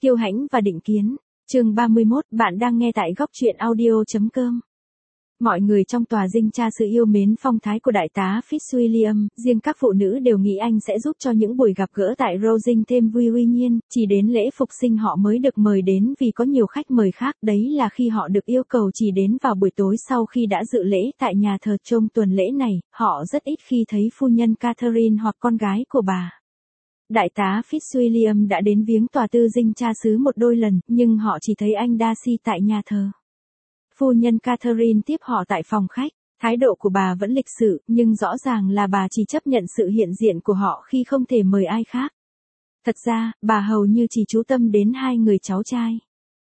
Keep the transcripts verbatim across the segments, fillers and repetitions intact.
Kiêu Hãnh và Định Kiến. Chương ba mươi mốt, bạn đang nghe tại góc truyện audio chấm com. Mọi người trong tòa dinh tra sự yêu mến phong thái của đại tá Fitzwilliam, riêng các phụ nữ đều nghĩ anh sẽ giúp cho những buổi gặp gỡ tại Rosing thêm vui. Tuy nhiên, chỉ đến lễ phục sinh họ mới được mời đến vì có nhiều khách mời khác, đấy là khi họ được yêu cầu chỉ đến vào buổi tối sau khi đã dự lễ tại nhà thờ. Trong tuần lễ này, họ rất ít khi thấy phu nhân Catherine hoặc con gái của bà. Đại tá Fitzwilliam đã đến viếng tòa tư dinh cha xứ một đôi lần, nhưng họ chỉ thấy anh Darcy tại nhà thờ. Phu nhân Catherine tiếp họ tại phòng khách. Thái độ của bà vẫn lịch sự, nhưng rõ ràng là bà chỉ chấp nhận sự hiện diện của họ khi không thể mời ai khác. Thật ra, bà hầu như chỉ chú tâm đến hai người cháu trai.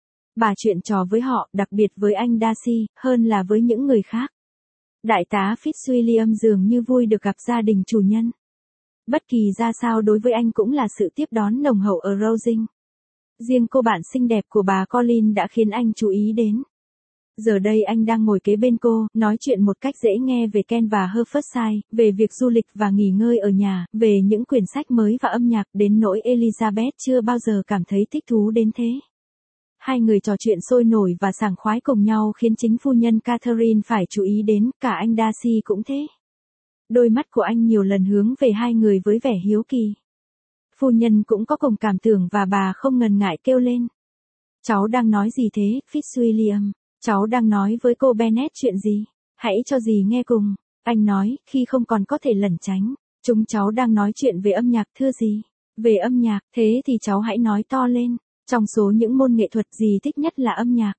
Bà chuyện trò với họ, đặc biệt với anh Darcy, hơn là với những người khác. Đại tá Fitzwilliam dường như vui được gặp gia đình chủ nhân. Bất kỳ ra sao đối với anh cũng là sự tiếp đón nồng hậu ở Rosing. Riêng cô bạn xinh đẹp của bà Colin đã khiến anh chú ý đến. Giờ đây anh đang ngồi kế bên cô, nói chuyện một cách dễ nghe về Ken và Hertfordshire, về việc du lịch và nghỉ ngơi ở nhà, về những quyển sách mới và âm nhạc, đến nỗi Elizabeth chưa bao giờ cảm thấy thích thú đến thế. Hai người trò chuyện sôi nổi và sảng khoái cùng nhau khiến chính phu nhân Catherine phải chú ý đến, cả anh Darcy cũng thế. Đôi mắt của anh nhiều lần hướng về hai người với vẻ hiếu kỳ. Phu nhân cũng có cùng cảm tưởng và bà không ngần ngại kêu lên. Cháu đang nói gì thế, Fitzwilliam? Cháu đang nói với cô Bennet chuyện gì? Hãy cho dì nghe cùng. Anh nói, khi không còn có thể lẩn tránh. Chúng cháu đang nói chuyện về âm nhạc thưa dì. Về âm nhạc, thế thì cháu hãy nói to lên. Trong số những môn nghệ thuật dì thích nhất là âm nhạc.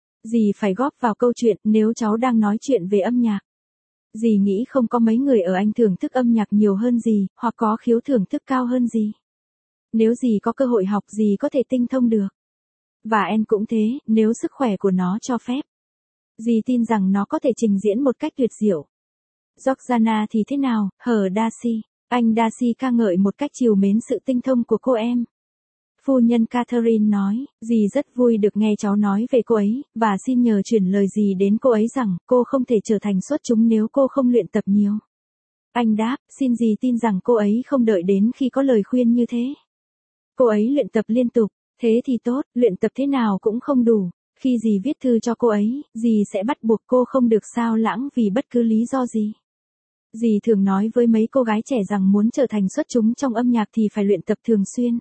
Dì phải góp vào câu chuyện nếu cháu đang nói chuyện về âm nhạc. Dì nghĩ không có mấy người ở Anh thưởng thức âm nhạc nhiều hơn dì, hoặc có khiếu thưởng thức cao hơn dì. Nếu dì có cơ hội học dì có thể tinh thông được. Và En cũng thế, nếu sức khỏe của nó cho phép. Dì tin rằng nó có thể trình diễn một cách tuyệt diệu. Georgiana thì thế nào, hờ Darcy? Anh Darcy ca ngợi một cách trìu mến sự tinh thông của cô em. Phu nhân Catherine nói, dì rất vui được nghe cháu nói về cô ấy, và xin nhờ chuyển lời dì đến cô ấy rằng, cô không thể trở thành xuất chúng nếu cô không luyện tập nhiều. Anh đáp, xin dì tin rằng cô ấy không đợi đến khi có lời khuyên như thế. Cô ấy luyện tập liên tục, thế thì tốt, luyện tập thế nào cũng không đủ. Khi dì viết thư cho cô ấy, dì sẽ bắt buộc cô không được sao lãng vì bất cứ lý do gì. Dì thường nói với mấy cô gái trẻ rằng muốn trở thành xuất chúng trong âm nhạc thì phải luyện tập thường xuyên.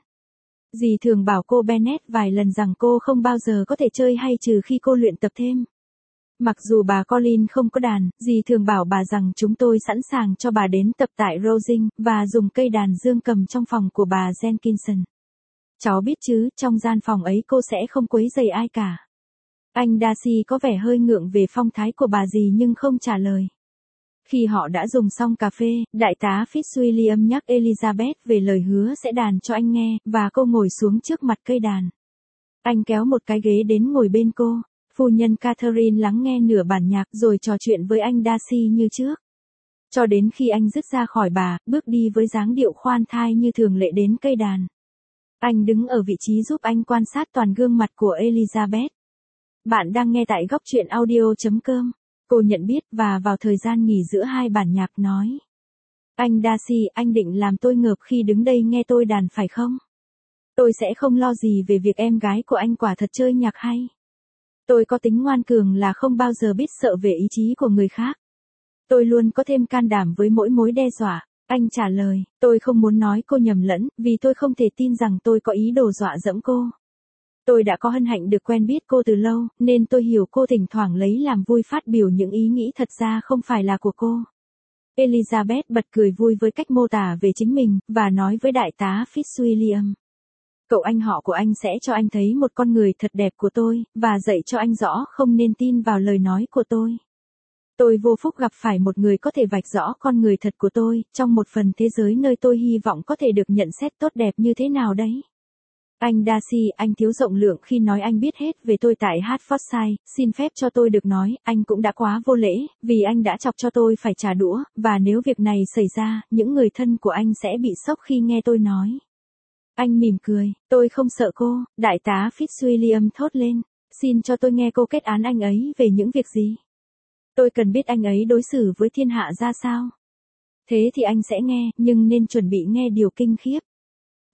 Dì thường bảo cô Bennet vài lần rằng cô không bao giờ có thể chơi hay trừ khi cô luyện tập thêm. Mặc dù bà Colin không có đàn, dì thường bảo bà rằng chúng tôi sẵn sàng cho bà đến tập tại Rosing, và dùng cây đàn dương cầm trong phòng của bà Jenkinson. Cháu biết chứ, trong gian phòng ấy cô sẽ không quấy rầy ai cả. Anh Darcy có vẻ hơi ngượng về phong thái của bà dì nhưng không trả lời. Khi họ đã dùng xong cà phê, đại tá Fitzwilliam nhắc Elizabeth về lời hứa sẽ đàn cho anh nghe, và cô ngồi xuống trước mặt cây đàn. Anh kéo một cái ghế đến ngồi bên cô. Phu nhân Catherine lắng nghe nửa bản nhạc rồi trò chuyện với anh Darcy như trước. Cho đến khi anh dứt ra khỏi bà, bước đi với dáng điệu khoan thai như thường lệ đến cây đàn. Anh đứng ở vị trí giúp anh quan sát toàn gương mặt của Elizabeth. Bạn đang nghe tại góc truyện audio chấm com. Cô nhận biết và vào thời gian nghỉ giữa hai bản nhạc nói. Anh Darcy, anh định làm tôi ngợp khi đứng đây nghe tôi đàn phải không? Tôi sẽ không lo gì về việc em gái của anh quả thật chơi nhạc hay. Tôi có tính ngoan cường là không bao giờ biết sợ về ý chí của người khác. Tôi luôn có thêm can đảm với mỗi mối đe dọa. Anh trả lời, tôi không muốn nói cô nhầm lẫn, vì tôi không thể tin rằng tôi có ý đồ dọa dẫm cô. Tôi đã có hân hạnh được quen biết cô từ lâu, nên tôi hiểu cô thỉnh thoảng lấy làm vui phát biểu những ý nghĩ thật ra không phải là của cô. Elizabeth bật cười vui với cách mô tả về chính mình, và nói với đại tá Fitzwilliam. Cậu anh họ của anh sẽ cho anh thấy một con người thật đẹp của tôi, và dạy cho anh rõ không nên tin vào lời nói của tôi. Tôi vô phúc gặp phải một người có thể vạch rõ con người thật của tôi, trong một phần thế giới nơi tôi hy vọng có thể được nhận xét tốt đẹp như thế nào đấy. Anh Darcy, anh thiếu rộng lượng khi nói anh biết hết về tôi tại Hertfordshire, xin phép cho tôi được nói, anh cũng đã quá vô lễ, vì anh đã chọc cho tôi phải trả đũa, và nếu việc này xảy ra, những người thân của anh sẽ bị sốc khi nghe tôi nói. Anh mỉm cười, tôi không sợ cô, đại tá Fitzwilliam thốt lên, xin cho tôi nghe cô kết án anh ấy về những việc gì. Tôi cần biết anh ấy đối xử với thiên hạ ra sao. Thế thì anh sẽ nghe, nhưng nên chuẩn bị nghe điều kinh khiếp.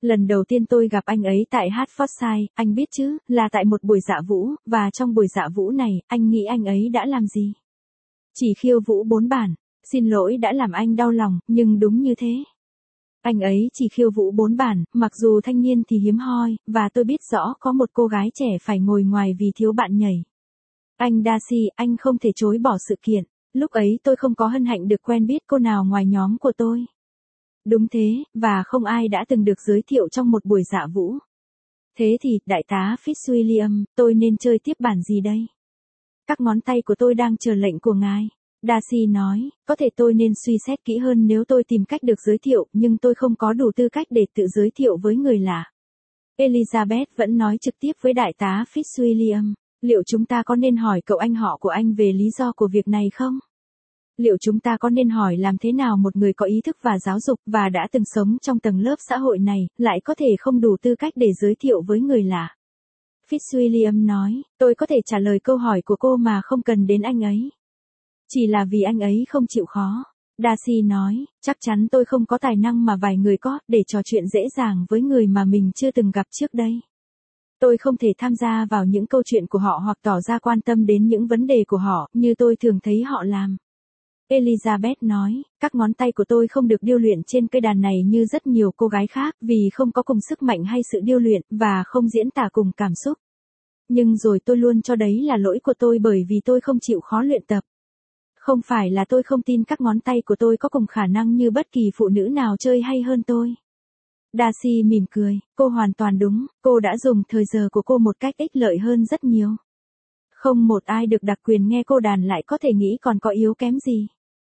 Lần đầu tiên tôi gặp anh ấy tại Hertfordshire, anh biết chứ, là tại một buổi dạ vũ, và trong buổi dạ vũ này, anh nghĩ anh ấy đã làm gì? Chỉ khiêu vũ bốn bản. Xin lỗi đã làm anh đau lòng, nhưng đúng như thế. Anh ấy chỉ khiêu vũ bốn bản, mặc dù thanh niên thì hiếm hoi, và tôi biết rõ có một cô gái trẻ phải ngồi ngoài vì thiếu bạn nhảy. Anh Darcy, anh không thể chối bỏ sự kiện. Lúc ấy tôi không có hân hạnh được quen biết cô nào ngoài nhóm của tôi. Đúng thế, và không ai đã từng được giới thiệu trong một buổi dạ vũ. Thế thì, đại tá Fitzwilliam, tôi nên chơi tiếp bản gì đây? Các ngón tay của tôi đang chờ lệnh của ngài. Darcy nói, có thể tôi nên suy xét kỹ hơn nếu tôi tìm cách được giới thiệu, nhưng tôi không có đủ tư cách để tự giới thiệu với người lạ. Elizabeth vẫn nói trực tiếp với đại tá Fitzwilliam, liệu chúng ta có nên hỏi cậu anh họ của anh về lý do của việc này không? Liệu chúng ta có nên hỏi làm thế nào một người có ý thức và giáo dục và đã từng sống trong tầng lớp xã hội này, lại có thể không đủ tư cách để giới thiệu với người lạ? Fitzwilliam nói, tôi có thể trả lời câu hỏi của cô mà không cần đến anh ấy. Chỉ là vì anh ấy không chịu khó. Darcy nói, chắc chắn tôi không có tài năng mà vài người có, để trò chuyện dễ dàng với người mà mình chưa từng gặp trước đây. Tôi không thể tham gia vào những câu chuyện của họ hoặc tỏ ra quan tâm đến những vấn đề của họ, như tôi thường thấy họ làm. Elizabeth nói, các ngón tay của tôi không được điêu luyện trên cây đàn này như rất nhiều cô gái khác, vì không có cùng sức mạnh hay sự điêu luyện, và không diễn tả cùng cảm xúc. Nhưng rồi tôi luôn cho đấy là lỗi của tôi bởi vì tôi không chịu khó luyện tập. Không phải là tôi không tin các ngón tay của tôi có cùng khả năng như bất kỳ phụ nữ nào chơi hay hơn tôi. Darcy mỉm cười, cô hoàn toàn đúng, cô đã dùng thời giờ của cô một cách ích lợi hơn rất nhiều. Không một ai được đặc quyền nghe cô đàn lại có thể nghĩ còn có yếu kém gì.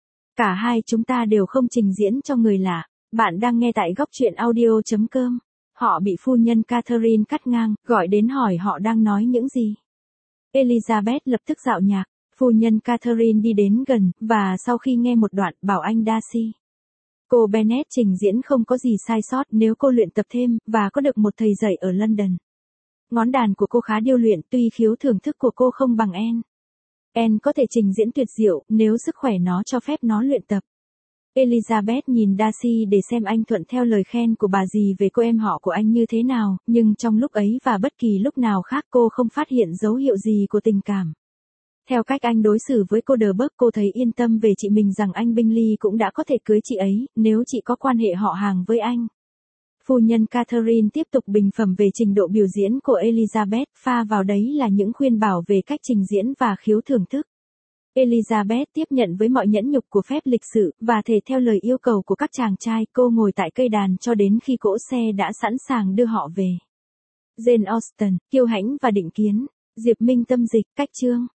Cả hai chúng ta đều không trình diễn cho người lạ. Bạn đang nghe tại góc truyện audio chấm com. Họ bị phu nhân Catherine cắt ngang, gọi đến hỏi họ đang nói những gì. Elizabeth lập tức dạo nhạc. Phu nhân Catherine đi đến gần, và sau khi nghe một đoạn, bảo anh Darcy. Cô Bennet trình diễn không có gì sai sót nếu cô luyện tập thêm, và có được một thầy dạy ở London. Ngón đàn của cô khá điêu luyện, tuy khiếu thưởng thức của cô không bằng Anne. Anne có thể trình diễn tuyệt diệu, nếu sức khỏe nó cho phép nó luyện tập. Elizabeth nhìn Darcy để xem anh thuận theo lời khen của bà dì về cô em họ của anh như thế nào, nhưng trong lúc ấy và bất kỳ lúc nào khác cô không phát hiện dấu hiệu gì của tình cảm. Theo cách anh đối xử với cô Đờ Bớc, cô thấy yên tâm về chị mình rằng anh Bingley cũng đã có thể cưới chị ấy, nếu chị có quan hệ họ hàng với anh. Phu nhân Catherine tiếp tục bình phẩm về trình độ biểu diễn của Elizabeth, pha vào đấy là những khuyên bảo về cách trình diễn và khiếu thưởng thức. Elizabeth tiếp nhận với mọi nhẫn nhục của phép lịch sự, và thể theo lời yêu cầu của các chàng trai, cô ngồi tại cây đàn cho đến khi cỗ xe đã sẵn sàng đưa họ về. Jane Austen, kiêu hãnh và định kiến. Diệp Minh tâm dịch, cách chương.